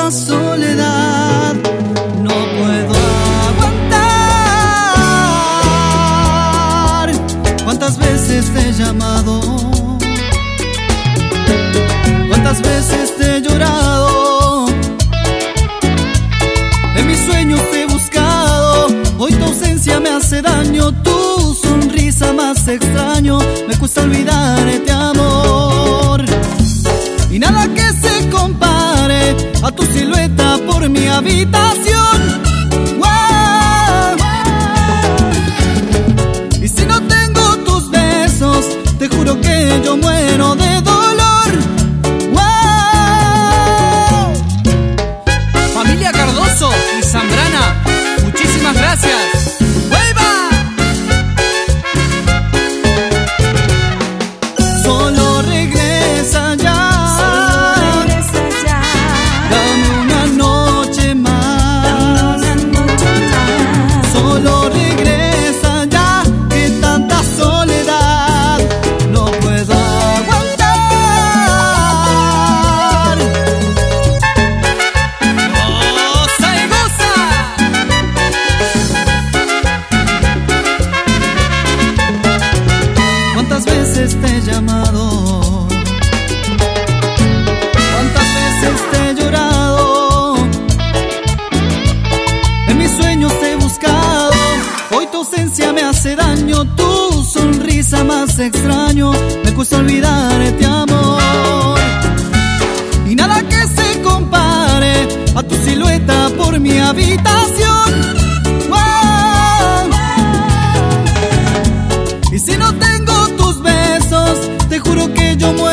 tanta soledad. No puedo aguantar. ¿Cuántas veces te he llamado? ¿Cuántas veces te he llorado? En mis sueños te he buscado. Hoy tu ausencia me hace daño. Tu sonrisa más extraño. Me cuesta olvidarte, amor. Y nada que se compare a tu silueta por mi habitación. Wow. Y si no tengo tus besos, te juro que yo muero de dolor. Wow. Familia Cardoso y Zambrana, muchísimas gracias. Solo regresa ya. Dame una noche más. Solo regresa ya, que tanta soledad no puedo aguantar. ¡Goza y goza! ¿Cuántas veces te he llamado? ¿Cuántas veces te he llorado? En mis sueños te he buscado. Hoy tu ausencia me hace daño. Tu sonrisa más extraño. Me cuesta olvidarte, amor. Y nada que se compare a tu silueta por mi habitación. Wow. Y si no tengo tus besos, te juro que yo muero.